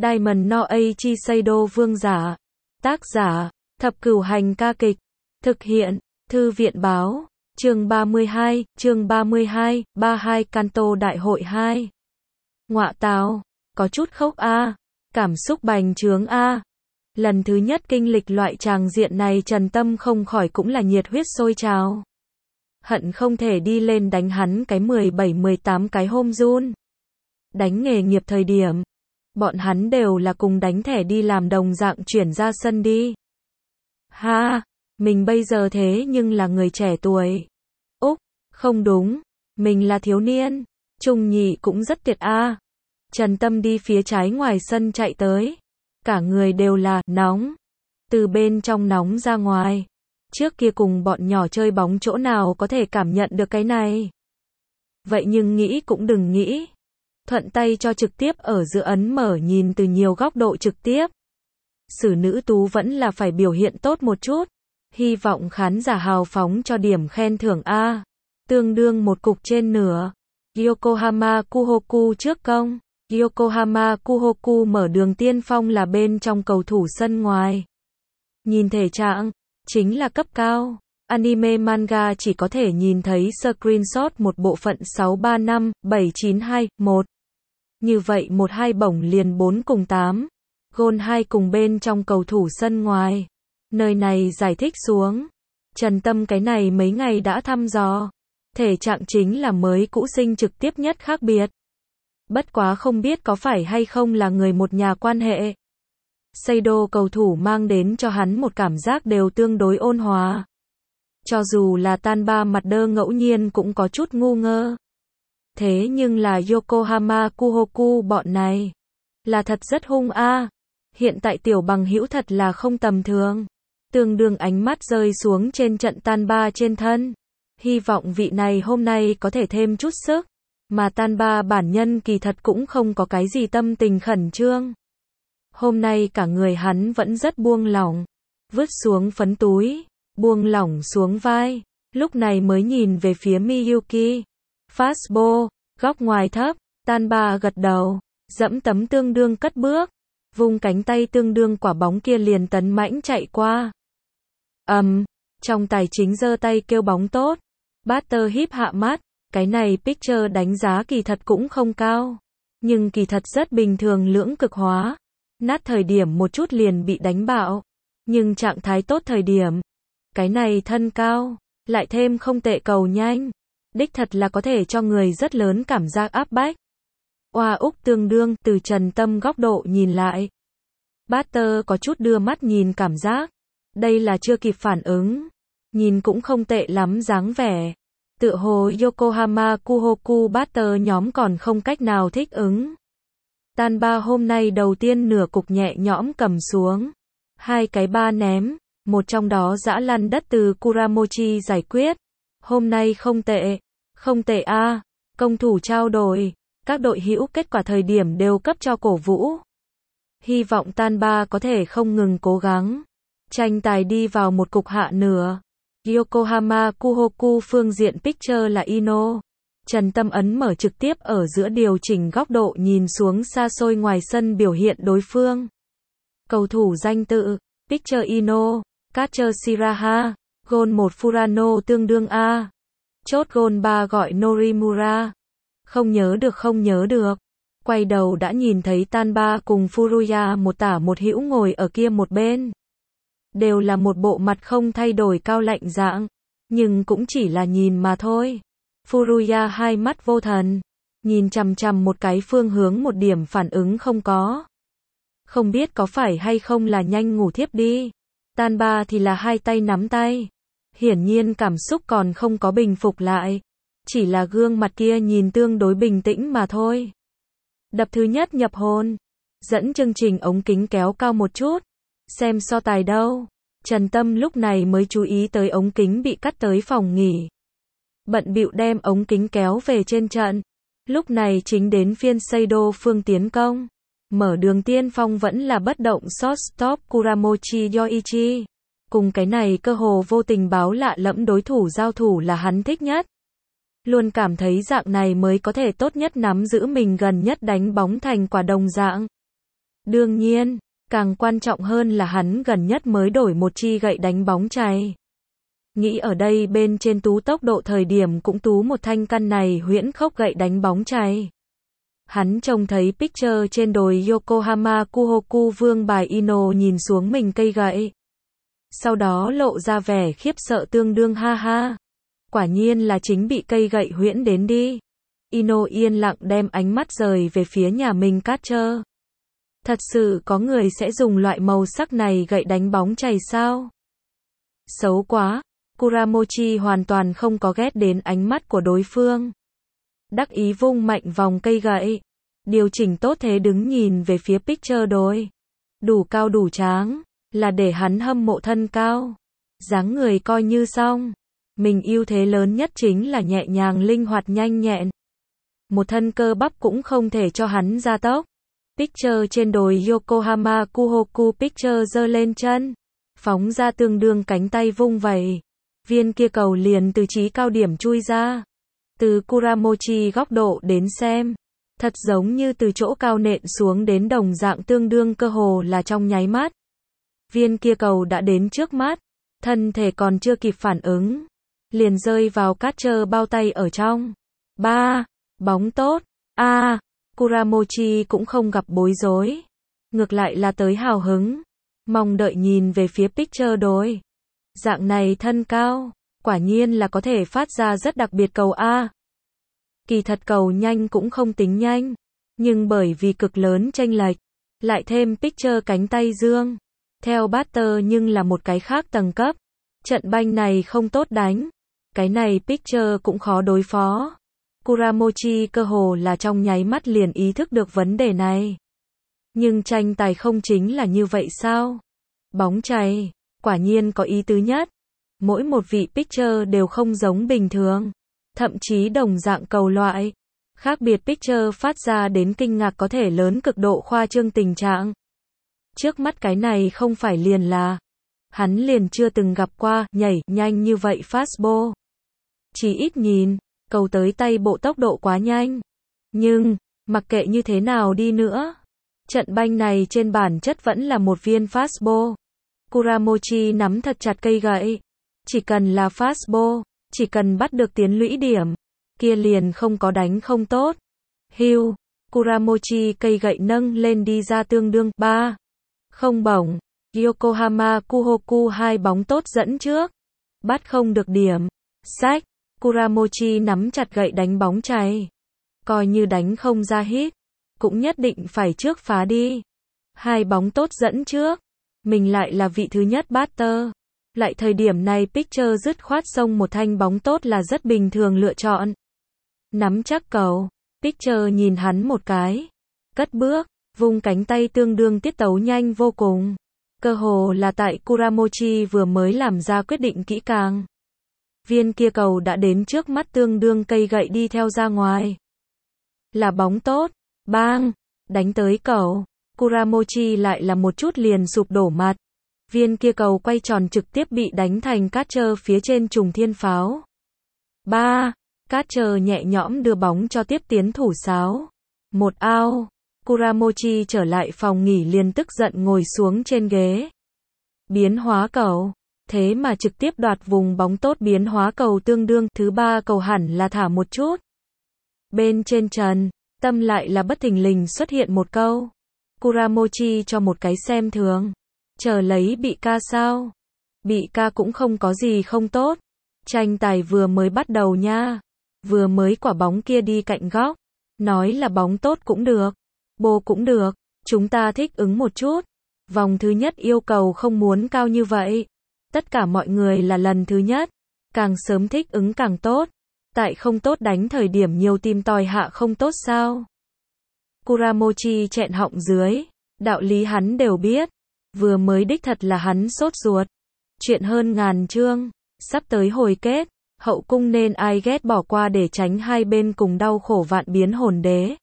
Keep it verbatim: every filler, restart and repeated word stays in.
Diamond no Aichi Seido vương giả. Tác giả, Thập Cửu Hành ca kịch. Thực hiện, Thư viện báo. Chương ba mươi hai, chương ba mươi hai, ba mươi hai Kanto Đại hội hai. Ngọa tào, có chút khốc a, cảm xúc bành trướng a. Lần thứ nhất kinh lịch loại tràng diện này Trần Tâm không khỏi cũng là nhiệt huyết sôi trào. Hận không thể đi lên đánh hắn cái mười bảy mười tám cái hôm run. Đánh nghề nghiệp thời điểm, bọn hắn đều là cùng đánh thẻ đi làm đồng dạng chuyển ra sân đi. Ha, mình bây giờ thế nhưng là người trẻ tuổi. Úc, không đúng, mình là thiếu niên. Trung nhị cũng rất tuyệt a. Trần Tâm đi phía trái ngoài sân chạy tới. Cả người đều là nóng. Từ bên trong nóng ra ngoài. Trước kia cùng bọn nhỏ chơi bóng chỗ nào có thể cảm nhận được cái này. Vậy nhưng nghĩ cũng đừng nghĩ. Thuận tay cho trực tiếp ở giữa ấn mở nhìn từ nhiều góc độ trực tiếp. Sử nữ tú vẫn là phải biểu hiện tốt một chút. Hy vọng khán giả hào phóng cho điểm khen thưởng A. Tương đương một cục trên nửa. Yokohama Kuhoku trước công. Yokohama Kuhoku mở đường tiên phong là bên trong cầu thủ sân ngoài. Nhìn thể trạng, chính là cấp cao. Anime manga chỉ có thể nhìn thấy screenshot một bộ phận sáu ba năm, bảy chín hai, một. Như vậy một hai bổng liền bốn cùng tám. Gôn hai cùng bên trong cầu thủ sân ngoài. Nơi này giải thích xuống. Trần Tâm cái này mấy ngày đã thăm dò. Thể trạng chính là mới cũ sinh trực tiếp nhất khác biệt. Bất quá không biết có phải hay không là người một nhà quan hệ. Seido cầu thủ mang đến cho hắn một cảm giác đều tương đối ôn hòa. Cho dù là tan ba mặt đơ ngẫu nhiên cũng có chút ngu ngơ. Thế nhưng là Yokohama Kuhoku bọn này. Là thật rất hung a. Hiện tại tiểu bằng hữu thật là không tầm thường. Tương đương ánh mắt rơi xuống trên trận tan ba trên thân. Hy vọng vị này hôm nay có thể thêm chút sức. Mà tan ba bản nhân kỳ thật cũng không có cái gì tâm tình khẩn trương. Hôm nay cả người hắn vẫn rất buông lỏng. Vứt xuống phấn túi. Buông lỏng xuống vai. Lúc này mới nhìn về phía Miyuki. Fastball. Góc ngoài thấp. Tan ba gật đầu. Dẫm tấm tương đương cất bước. Vung cánh tay tương đương quả bóng kia liền tấn mãnh chạy qua. Ầm. Um, trong tài chính giơ tay kêu bóng tốt. Batter híp hạ mắt. Cái này pitcher đánh giá kỳ thật cũng không cao. Nhưng kỳ thật rất bình thường lưỡng cực hóa. Nát thời điểm một chút liền bị đánh bạo. Nhưng trạng thái tốt thời điểm. Cái này thân cao. Lại thêm không tệ cầu nhanh. Đích thật là có thể cho người rất lớn cảm giác áp bách. Oa Úc tương đương từ Trần Tâm góc độ nhìn lại. Batter có chút đưa mắt nhìn cảm giác. Đây là chưa kịp phản ứng. Nhìn cũng không tệ lắm dáng vẻ. Tựa hồ Yokohama Kuhoku batter nhóm còn không cách nào thích ứng. Tan ba hôm nay đầu tiên nửa cục nhẹ nhõm cầm xuống. Hai cái ba ném. Một trong đó dã lăn đất từ Kuramochi giải quyết. Hôm nay không tệ. Không tệ a. À. Công thủ trao đổi. Các đội hữu kết quả thời điểm đều cấp cho cổ vũ. Hy vọng tan ba có thể không ngừng cố gắng. Tranh tài đi vào một cục hạ nửa. Yokohama Kuhoku phương diện pitcher là Ino. Trần Tâm ấn mở trực tiếp ở giữa điều chỉnh góc độ nhìn xuống xa xôi ngoài sân biểu hiện đối phương. Cầu thủ danh tự, pitcher Ino, catcher Shiraha, gôn một Furano tương đương A. Chốt gôn ba gọi Norimura. Không nhớ được không nhớ được. Quay đầu đã nhìn thấy tan ba cùng Furuya một tả một hữu ngồi ở kia một bên. Đều là một bộ mặt không thay đổi cao lạnh dạng. Nhưng cũng chỉ là nhìn mà thôi. Furuya hai mắt vô thần. Nhìn chằm chằm một cái phương hướng một điểm phản ứng không có. Không biết có phải hay không là nhanh ngủ thiếp đi. Tan ba thì là hai tay nắm tay. Hiển nhiên cảm xúc còn không có bình phục lại. Chỉ là gương mặt kia nhìn tương đối bình tĩnh mà thôi. Đập thứ nhất nhập hồn. Dẫn chương trình ống kính kéo cao một chút. Xem so tài đâu. Trần Tâm lúc này mới chú ý tới ống kính bị cắt tới phòng nghỉ. Bận bịu đem ống kính kéo về trên trận. Lúc này chính đến phiên Seido phương tiến công. Mở đường tiên phong vẫn là bất động shortstop Kuramochi Yoichi. Cùng cái này cơ hồ vô tình báo lạ lẫm đối thủ giao thủ là hắn thích nhất. Luôn cảm thấy dạng này mới có thể tốt nhất nắm giữ mình gần nhất đánh bóng thành quả đồng dạng. Đương nhiên, càng quan trọng hơn là hắn gần nhất mới đổi một chi gậy đánh bóng chày. Nghĩ ở đây bên trên tú tốc độ thời điểm cũng tú một thanh căn này huyễn khốc gậy đánh bóng chày. Hắn trông thấy picture trên đồi Yokohama Kuhoku vương bài Ino nhìn xuống mình cây gậy. Sau đó lộ ra vẻ khiếp sợ tương đương ha ha. Quả nhiên là chính bị cây gậy huyễn đến đi. Ino yên lặng đem ánh mắt rời về phía nhà mình catcher. Thật sự có người sẽ dùng loại màu sắc này gậy đánh bóng chày sao? Xấu quá. Kuramochi hoàn toàn không có ghét đến ánh mắt của đối phương. Đắc ý vung mạnh vòng cây gậy. Điều chỉnh tốt thế đứng nhìn về phía picture đồi. Đủ cao đủ tráng. Là để hắn hâm mộ thân cao. Dáng người coi như xong. Mình ưu thế lớn nhất chính là nhẹ nhàng linh hoạt nhanh nhẹn. Một thân cơ bắp cũng không thể cho hắn gia tốc. Picture trên đồi Yokohama Kuhoku picture giơ lên chân. Phóng ra tương đương cánh tay vung vẩy. Viên kia cầu liền từ trí cao điểm chui ra. Từ Kuramochi góc độ đến xem. Thật giống như từ chỗ cao nện xuống đến đồng dạng tương đương cơ hồ là trong nháy mắt. Viên kia cầu đã đến trước mắt. Thân thể còn chưa kịp phản ứng. Liền rơi vào catcher bao tay ở trong. Ba. Bóng tốt. A. À, Kuramochi cũng không gặp bối rối. Ngược lại là tới hào hứng. Mong đợi nhìn về phía picture đồi. Dạng này thân cao. Quả nhiên là có thể phát ra rất đặc biệt cầu A. Kỳ thật cầu nhanh cũng không tính nhanh. Nhưng bởi vì cực lớn chênh lệch. Lại thêm picture cánh tay dương. Theo batter nhưng là một cái khác tầng cấp. Trận banh này không tốt đánh. Cái này picture cũng khó đối phó. Kuramochi cơ hồ là trong nháy mắt liền ý thức được vấn đề này. Nhưng tranh tài không chính là như vậy sao? Bóng chày, quả nhiên có ý tứ nhất. Mỗi một vị pitcher đều không giống bình thường. Thậm chí đồng dạng cầu loại. Khác biệt pitcher phát ra đến kinh ngạc có thể lớn cực độ khoa trương tình trạng. Trước mắt cái này không phải liền là. Hắn liền chưa từng gặp qua, nhảy, nhanh như vậy fastball. Chỉ ít nhìn. Cầu tới tay bộ tốc độ quá nhanh. Nhưng, mặc kệ như thế nào đi nữa, trận banh này trên bản chất vẫn là một viên fastball. Kuramochi nắm thật chặt cây gậy. Chỉ cần là fastball, chỉ cần bắt được tiến lũy điểm, kia liền không có đánh không tốt. Hiu, Kuramochi cây gậy nâng lên đi ra tương đương ba. Không bổng. Yokohama Kuhoku hai bóng tốt dẫn trước. Bắt không được điểm. Sách. Kuramochi nắm chặt gậy đánh bóng chày. Coi như đánh không ra hit, cũng nhất định phải trước phá đi. Hai bóng tốt dẫn trước. Mình lại là vị thứ nhất batter. Lại thời điểm này pitcher dứt khoát xông một thanh bóng tốt là rất bình thường lựa chọn. Nắm chắc cầu. Pitcher nhìn hắn một cái. Cất bước, vung cánh tay tương đương tiết tấu nhanh vô cùng. Cơ hồ là tại Kuramochi vừa mới làm ra quyết định kỹ càng. Viên kia cầu đã đến trước mắt tương đương cây gậy đi theo ra ngoài. Là bóng tốt. Bang. Đánh tới cầu. Kuramochi lại là một chút liền sụp đổ mặt. Viên kia cầu quay tròn trực tiếp bị đánh thành catcher phía trên trùng thiên pháo. Ba. Catcher nhẹ nhõm đưa bóng cho tiếp tiến thủ sáo. Một out. Kuramochi trở lại phòng nghỉ liền tức giận ngồi xuống trên ghế. Biến hóa cầu. Thế mà trực tiếp đoạt vùng bóng tốt biến hóa cầu tương đương, thứ ba cầu hẳn là thả một chút. Bên trên trần, tâm lại là bất thình lình xuất hiện một câu. Kuramochi cho một cái xem thường. Chờ lấy bị ca sao? Bị ca cũng không có gì không tốt. Tranh tài vừa mới bắt đầu nha. Vừa mới quả bóng kia đi cạnh góc. Nói là bóng tốt cũng được. Bô cũng được. Chúng ta thích ứng một chút. Vòng thứ nhất yêu cầu không muốn cao như vậy. Tất cả mọi người là lần thứ nhất. Càng sớm thích ứng càng tốt. Tại không tốt đánh thời điểm nhiều tìm tòi hạ không tốt sao? Kuramochi chẹn họng dưới. Đạo lý hắn đều biết. Vừa mới đích thật là hắn sốt ruột. Chuyện hơn ngàn chương. Sắp tới hồi kết. Hậu cung nên ai ghét bỏ qua để tránh hai bên cùng đau khổ vạn biến hồn đế.